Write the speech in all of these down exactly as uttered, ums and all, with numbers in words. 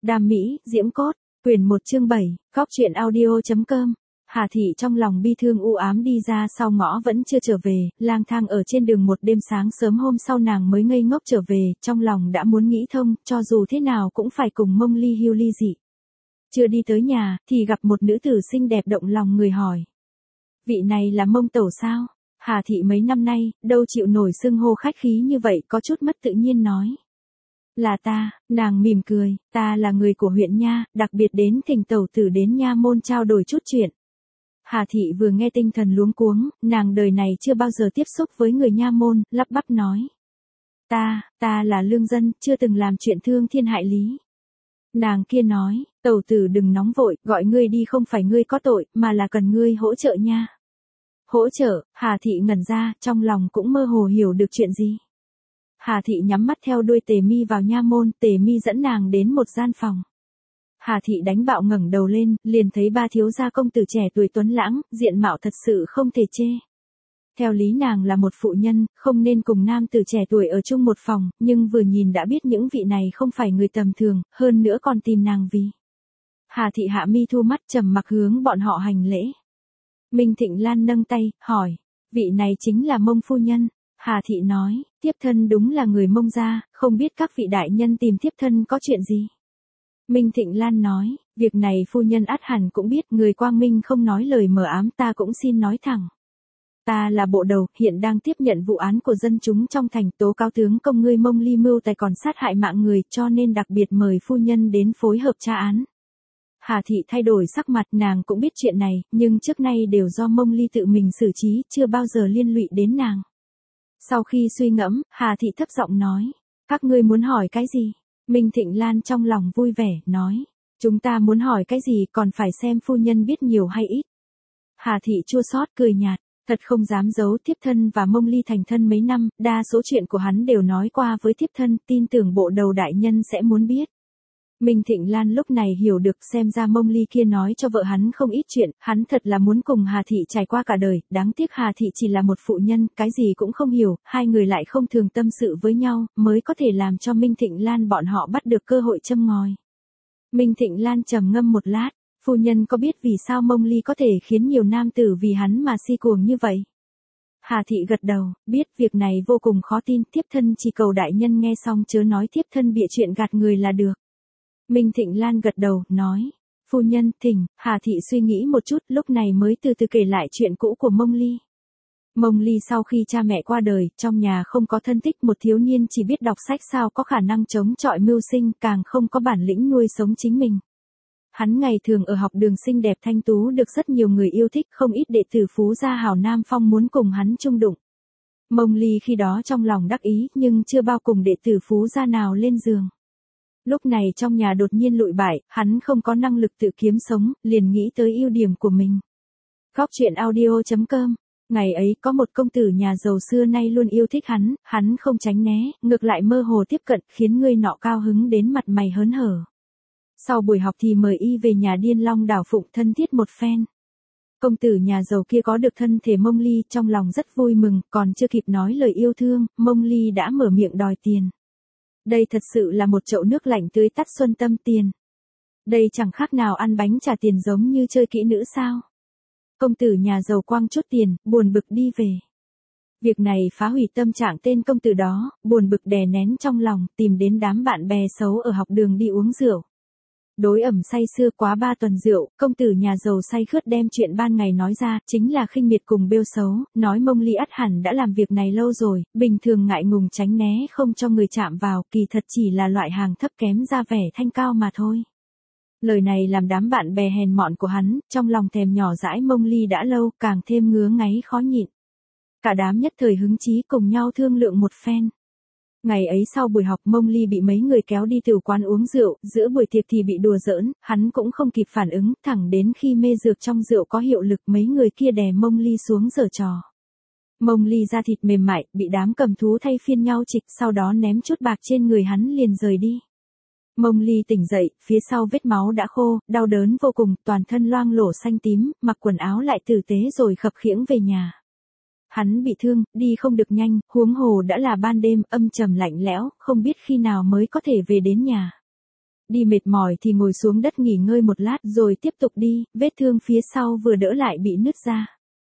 Đam mỹ, diễm cốt, quyển một chương bảy, góc truyện audio.com. Hà Thị trong lòng bi thương u ám đi ra sau ngõ vẫn chưa trở về, lang thang ở trên đường một đêm, sáng sớm hôm sau nàng mới ngây ngốc trở về, trong lòng đã muốn nghĩ thông, cho dù thế nào cũng phải cùng Mông Ly hưu ly dị. Chưa đi tới nhà, thì gặp một nữ tử xinh đẹp động lòng người hỏi. Vị này là Mông Tẩu sao? Hà Thị mấy năm nay, đâu chịu nổi xưng hô khách khí như vậy, có chút mất tự nhiên nói. Là ta, nàng mỉm cười, ta là người của huyện Nha, đặc biệt đến thỉnh tẩu tử đến Nha môn trao đổi chút chuyện. Hà Thị vừa nghe tinh thần luống cuống, nàng đời này chưa bao giờ tiếp xúc với người Nha môn, lắp bắp nói. Ta, ta là lương dân, chưa từng làm chuyện thương thiên hại lý. Nàng kia nói, tẩu tử đừng nóng vội, gọi ngươi đi không phải ngươi có tội, mà là cần ngươi hỗ trợ nha. Hỗ trợ, Hà Thị ngẩn ra, trong lòng cũng mơ hồ hiểu được chuyện gì. Hà Thị nhắm mắt theo đuôi Tề Mi vào Nha môn, Tề Mi dẫn nàng đến một gian phòng. Hà Thị đánh bạo ngẩng đầu lên, liền thấy ba thiếu gia công tử trẻ tuổi tuấn lãng, diện mạo thật sự không thể chê. Theo lý nàng là một phụ nhân, không nên cùng nam tử trẻ tuổi ở chung một phòng, nhưng vừa nhìn đã biết những vị này không phải người tầm thường, hơn nữa còn tìm nàng vì. Hà Thị hạ mi thu mắt trầm mặc hướng bọn họ hành lễ. Minh Thịnh Lan nâng tay, hỏi, vị này chính là Mông phu nhân. Hà Thị nói, tiếp thân đúng là người Mông gia, không biết các vị đại nhân tìm tiếp thân có chuyện gì. Minh Thịnh Lan nói, việc này phu nhân ắt hẳn cũng biết, người quang minh không nói lời mờ ám, ta cũng xin nói thẳng. Ta là bộ đầu, hiện đang tiếp nhận vụ án của dân chúng trong thành, tố cáo tướng công ngươi Mông Ly mưu tài còn sát hại mạng người, cho nên đặc biệt mời phu nhân đến phối hợp tra án. Hà Thị thay đổi sắc mặt, nàng cũng biết chuyện này, nhưng trước nay đều do Mông Ly tự mình xử trí, chưa bao giờ liên lụy đến nàng. Sau khi suy ngẫm, Hà Thị thấp giọng nói, các ngươi muốn hỏi cái gì? Minh Thịnh Lan trong lòng vui vẻ, nói, chúng ta muốn hỏi cái gì còn phải xem phu nhân biết nhiều hay ít. Hà Thị chua xót cười nhạt, thật không dám giấu, thiếp thân và Mông Ly thành thân mấy năm, đa số chuyện của hắn đều nói qua với thiếp thân, tin tưởng bộ đầu đại nhân sẽ muốn biết. Minh Thịnh Lan lúc này hiểu được, xem ra Mông Ly kia nói cho vợ hắn không ít chuyện, hắn thật là muốn cùng Hà Thị trải qua cả đời, đáng tiếc Hà Thị chỉ là một phụ nhân, cái gì cũng không hiểu, hai người lại không thường tâm sự với nhau, mới có thể làm cho Minh Thịnh Lan bọn họ bắt được cơ hội châm ngòi. Minh Thịnh Lan trầm ngâm một lát, phu nhân có biết vì sao Mông Ly có thể khiến nhiều nam tử vì hắn mà si cuồng như vậy? Hà Thị gật đầu, biết việc này vô cùng khó tin, thiếp thân chỉ cầu đại nhân nghe xong chớ nói thiếp thân bịa chuyện gạt người là được. Minh Thịnh Lan gật đầu, nói, phu nhân, thỉnh. Hà Thị suy nghĩ một chút, lúc này mới từ từ kể lại chuyện cũ của Mông Ly. Mông Ly sau khi cha mẹ qua đời, trong nhà không có thân thích, một thiếu niên chỉ biết đọc sách sao có khả năng chống chọi mưu sinh, càng không có bản lĩnh nuôi sống chính mình. Hắn ngày thường ở học đường xinh đẹp thanh tú được rất nhiều người yêu thích, không ít đệ tử phú gia hào nam phong muốn cùng hắn chung đụng. Mông Ly khi đó trong lòng đắc ý, nhưng chưa bao cùng đệ tử phú gia nào lên giường. Lúc này trong nhà đột nhiên lụi bại, hắn không có năng lực tự kiếm sống, liền nghĩ tới ưu điểm của mình. Góc truyện audio.com. Ngày ấy có một công tử nhà giàu xưa nay luôn yêu thích hắn, hắn không tránh né, ngược lại mơ hồ tiếp cận, khiến người nọ cao hứng đến mặt mày hớn hở. Sau buổi học thì mời y về nhà Điên Long đảo phụng thân thiết một phen. Công tử nhà giàu kia có được thân thể Mông Ly, trong lòng rất vui mừng, còn chưa kịp nói lời yêu thương, Mông Ly đã mở miệng đòi tiền. Đây thật sự là một chậu nước lạnh tưới tắt xuân tâm tiền. Đây chẳng khác nào ăn bánh trả tiền giống như chơi kỹ nữ sao. Công tử nhà giàu quăng chút tiền, buồn bực đi về. Việc này phá hủy tâm trạng tên công tử đó, buồn bực đè nén trong lòng, tìm đến đám bạn bè xấu ở học đường đi uống rượu. Đối ẩm say sưa quá ba tuần rượu, công tử nhà giàu say khướt đem chuyện ban ngày nói ra, chính là khinh miệt cùng bêu xấu, nói Mông Ly ắt hẳn đã làm việc này lâu rồi, bình thường ngại ngùng tránh né không cho người chạm vào, kỳ thật chỉ là loại hàng thấp kém ra vẻ thanh cao mà thôi. Lời này làm đám bạn bè hèn mọn của hắn, trong lòng thèm nhỏ dãi Mông Ly đã lâu, càng thêm ngứa ngáy khó nhịn. Cả đám nhất thời hứng chí cùng nhau thương lượng một phen. Ngày ấy sau buổi học Mông Ly bị mấy người kéo đi tiểu quán uống rượu, giữa buổi tiệc thì bị đùa giỡn, hắn cũng không kịp phản ứng, thẳng đến khi mê dược trong rượu có hiệu lực mấy người kia đè Mông Ly xuống giở trò. Mông Ly da thịt mềm mại, bị đám cầm thú thay phiên nhau trịch, sau đó ném chút bạc trên người hắn liền rời đi. Mông Ly tỉnh dậy, phía sau vết máu đã khô, đau đớn vô cùng, toàn thân loang lổ xanh tím, mặc quần áo lại tử tế rồi khập khiễng về nhà. Hắn bị thương, đi không được nhanh, huống hồ đã là ban đêm, âm trầm lạnh lẽo, không biết khi nào mới có thể về đến nhà. Đi mệt mỏi thì ngồi xuống đất nghỉ ngơi một lát rồi tiếp tục đi, vết thương phía sau vừa đỡ lại bị nứt ra.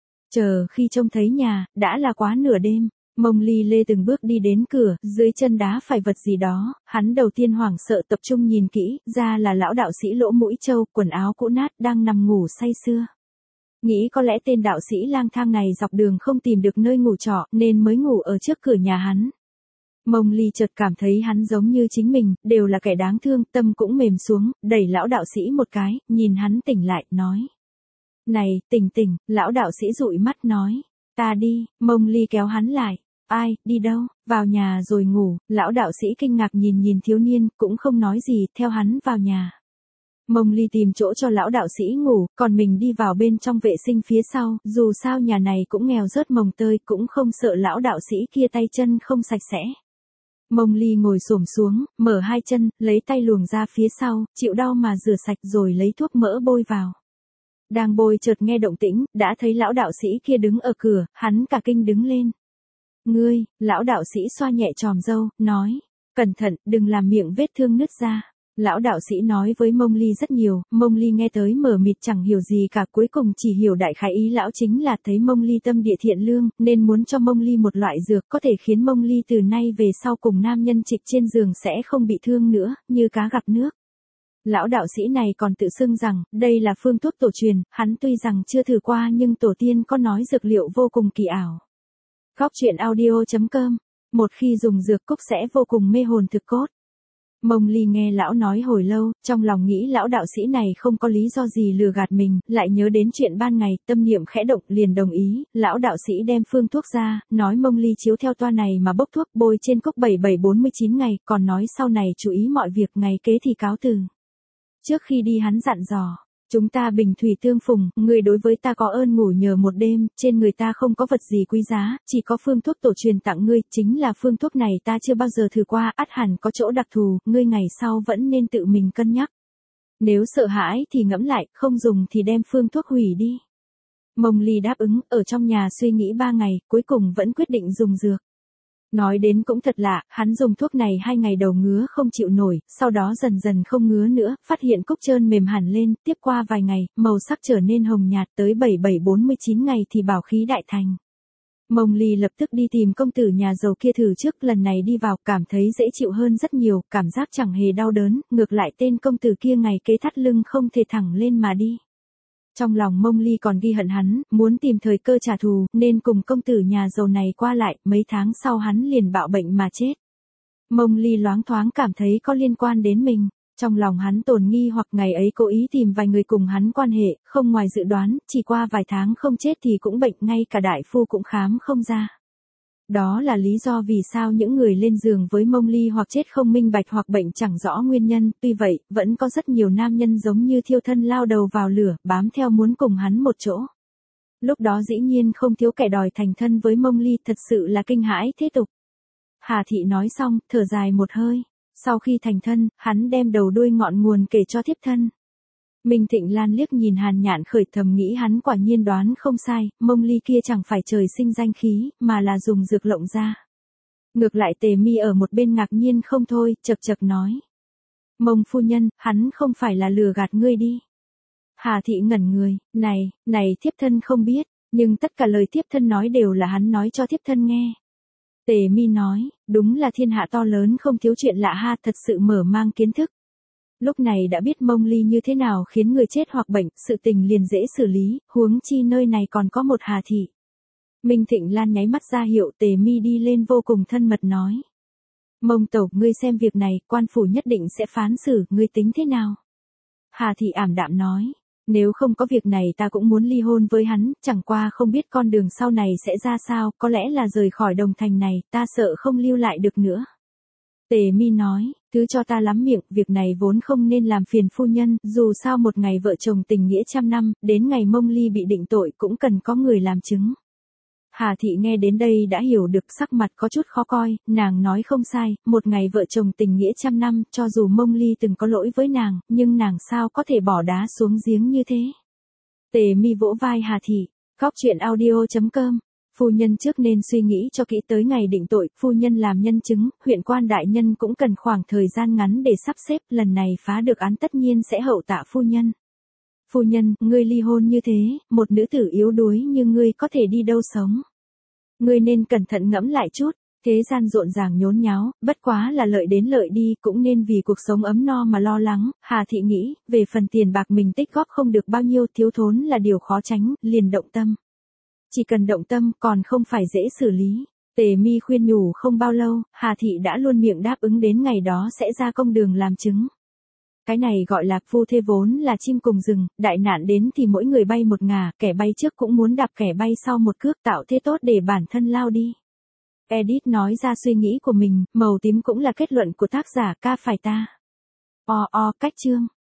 Chờ khi trông thấy nhà, đã là quá nửa đêm. Mông Ly lê từng bước đi đến cửa, dưới chân đá phải vật gì đó, hắn đầu tiên hoảng sợ tập trung nhìn kỹ, ra là lão đạo sĩ Lỗ Mũi Châu, quần áo cũ nát, đang nằm ngủ say sưa. Nghĩ có lẽ tên đạo sĩ lang thang này dọc đường không tìm được nơi ngủ trọ, nên mới ngủ ở trước cửa nhà hắn. Mông Ly chợt cảm thấy hắn giống như chính mình, đều là kẻ đáng thương, tâm cũng mềm xuống, đẩy lão đạo sĩ một cái, nhìn hắn tỉnh lại, nói. Này, tỉnh tỉnh, lão đạo sĩ dụi mắt nói. Ta đi, Mông Ly kéo hắn lại. Ai, đi đâu, vào nhà rồi ngủ, lão đạo sĩ kinh ngạc nhìn nhìn thiếu niên, cũng không nói gì, theo hắn vào nhà. Mông Ly tìm chỗ cho lão đạo sĩ ngủ, còn mình đi vào bên trong vệ sinh phía sau, dù sao nhà này cũng nghèo rớt mồng tơi, cũng không sợ lão đạo sĩ kia tay chân không sạch sẽ. Mông Ly ngồi xổm xuống, mở hai chân, lấy tay luồng ra phía sau, chịu đau mà rửa sạch rồi lấy thuốc mỡ bôi vào. Đang bôi chợt nghe động tĩnh, đã thấy lão đạo sĩ kia đứng ở cửa, hắn cả kinh đứng lên. Ngươi, lão đạo sĩ xoa nhẹ tròm râu, nói, cẩn thận, đừng làm miệng vết thương nứt ra. Lão đạo sĩ nói với Mông Ly rất nhiều, Mông Ly nghe tới mờ mịt chẳng hiểu gì cả, cuối cùng chỉ hiểu đại khái ý lão chính là thấy Mông Ly tâm địa thiện lương, nên muốn cho Mông Ly một loại dược có thể khiến Mông Ly từ nay về sau cùng nam nhân trịch trên giường sẽ không bị thương nữa, như cá gặp nước. Lão đạo sĩ này còn tự xưng rằng, đây là phương thuốc tổ truyền, hắn tuy rằng chưa thử qua nhưng tổ tiên có nói dược liệu vô cùng kỳ ảo. Góc truyện audio chấm com, một khi dùng dược cúc sẽ vô cùng mê hồn thực cốt. Mông Ly nghe lão nói hồi lâu, trong lòng nghĩ lão đạo sĩ này không có lý do gì lừa gạt mình, lại nhớ đến chuyện ban ngày, tâm niệm khẽ động liền đồng ý, lão đạo sĩ đem phương thuốc ra, nói Mông Ly chiếu theo toa này mà bốc thuốc bôi trên cốc bảy bảy bốn mươi chín ngày, còn nói sau này chú ý mọi việc, ngày kế thì cáo từ. Trước khi đi hắn dặn dò, chúng ta bình thủy tương phùng, người đối với ta có ơn ngủ nhờ một đêm, trên người ta không có vật gì quý giá, chỉ có phương thuốc tổ truyền tặng ngươi, chính là phương thuốc này ta chưa bao giờ thử qua, ắt hẳn có chỗ đặc thù, ngươi ngày sau vẫn nên tự mình cân nhắc. Nếu sợ hãi thì ngẫm lại, không dùng thì đem phương thuốc hủy đi. Mông Ly đáp ứng, ở trong nhà suy nghĩ ba ngày, cuối cùng vẫn quyết định dùng dược. Nói đến cũng thật lạ, hắn dùng thuốc này hai ngày đầu ngứa không chịu nổi, sau đó dần dần không ngứa nữa, phát hiện cúc trơn mềm hẳn lên, tiếp qua vài ngày, màu sắc trở nên hồng nhạt, tới bảy bảy bốn mươi chín ngày thì bảo khí đại thành. Mông Ly lập tức đi tìm công tử nhà giàu kia thử trước, lần này đi vào, cảm thấy dễ chịu hơn rất nhiều, cảm giác chẳng hề đau đớn, ngược lại tên công tử kia ngày kế thắt lưng không thể thẳng lên mà đi. Trong lòng Mông Ly còn ghi hận hắn, muốn tìm thời cơ trả thù, nên cùng công tử nhà giàu này qua lại, mấy tháng sau hắn liền bạo bệnh mà chết. Mông Ly loáng thoáng cảm thấy có liên quan đến mình, trong lòng hắn tồn nghi hoặc ngày ấy cố ý tìm vài người cùng hắn quan hệ, không ngoài dự đoán, chỉ qua vài tháng không chết thì cũng bệnh, ngay cả đại phu cũng khám không ra. Đó là lý do vì sao những người lên giường với Mông Ly hoặc chết không minh bạch hoặc bệnh chẳng rõ nguyên nhân, tuy vậy, vẫn có rất nhiều nam nhân giống như thiêu thân lao đầu vào lửa, bám theo muốn cùng hắn một chỗ. Lúc đó dĩ nhiên không thiếu kẻ đòi thành thân với Mông Ly, thật sự là kinh hãi thế tục. Hà Thị nói xong, thở dài một hơi, sau khi thành thân, hắn đem đầu đuôi ngọn nguồn kể cho thiếp thân. Minh Thịnh Lan liếc nhìn Hàn Nhạn Khởi, thầm nghĩ hắn quả nhiên đoán không sai, Mông Ly kia chẳng phải trời sinh danh khí, mà là dùng dược lộng ra. Ngược lại Tề Mi ở một bên ngạc nhiên không thôi, chậc chậc nói. Mông phu nhân, hắn không phải là lừa gạt ngươi đi. Hà Thị ngẩn người, này, này thiếp thân không biết, nhưng tất cả lời thiếp thân nói đều là hắn nói cho thiếp thân nghe. Tề Mi nói, đúng là thiên hạ to lớn không thiếu chuyện lạ ha, thật sự mở mang kiến thức. Lúc này đã biết Mông Ly như thế nào khiến người chết hoặc bệnh, sự tình liền dễ xử lý, huống chi nơi này còn có một Hà Thị. Minh Thịnh Lan nháy mắt ra hiệu, Tề Mi đi lên vô cùng thân mật nói. Mông tẩu, ngươi xem việc này, quan phủ nhất định sẽ phán xử, ngươi tính thế nào? Hà Thị ảm đạm nói, nếu không có việc này ta cũng muốn ly hôn với hắn, chẳng qua không biết con đường sau này sẽ ra sao, có lẽ là rời khỏi đồng thành này, ta sợ không lưu lại được nữa. Tề Mi nói, thứ cho ta lắm miệng, việc này vốn không nên làm phiền phu nhân, dù sao một ngày vợ chồng tình nghĩa trăm năm, đến ngày Mông Ly bị định tội cũng cần có người làm chứng. Hà Thị nghe đến đây đã hiểu được, sắc mặt có chút khó coi, nàng nói không sai, một ngày vợ chồng tình nghĩa trăm năm, cho dù Mông Ly từng có lỗi với nàng, nhưng nàng sao có thể bỏ đá xuống giếng như thế. Tề Mi vỗ vai Hà Thị, góc truyện audio chấm com Phu nhân trước nên suy nghĩ cho kỹ tới ngày định tội, phu nhân làm nhân chứng, huyện quan đại nhân cũng cần khoảng thời gian ngắn để sắp xếp, lần này phá được án tất nhiên sẽ hậu tạ phu nhân. Phu nhân, ngươi ly hôn như thế, một nữ tử yếu đuối như ngươi có thể đi đâu sống. Ngươi nên cẩn thận ngẫm lại chút, thế gian rộn ràng nhốn nháo, bất quá là lợi đến lợi đi, cũng nên vì cuộc sống ấm no mà lo lắng. Hà thị nghĩ, về phần tiền bạc mình tích góp không được bao nhiêu, thiếu thốn là điều khó tránh, liền động tâm. Chỉ cần động tâm còn không phải dễ xử lý. Tề Mi khuyên nhủ không bao lâu, Hà thị đã luôn miệng đáp ứng đến ngày đó sẽ ra công đường làm chứng. Cái này gọi là phu thê vốn là chim cùng rừng, đại nạn đến thì mỗi người bay một ngả, kẻ bay trước cũng muốn đạp kẻ bay sau một cước, tạo thế tốt để bản thân lao đi. Edit nói ra suy nghĩ của mình, màu tím cũng là kết luận của tác giả, ca phải ta. O o cách chương.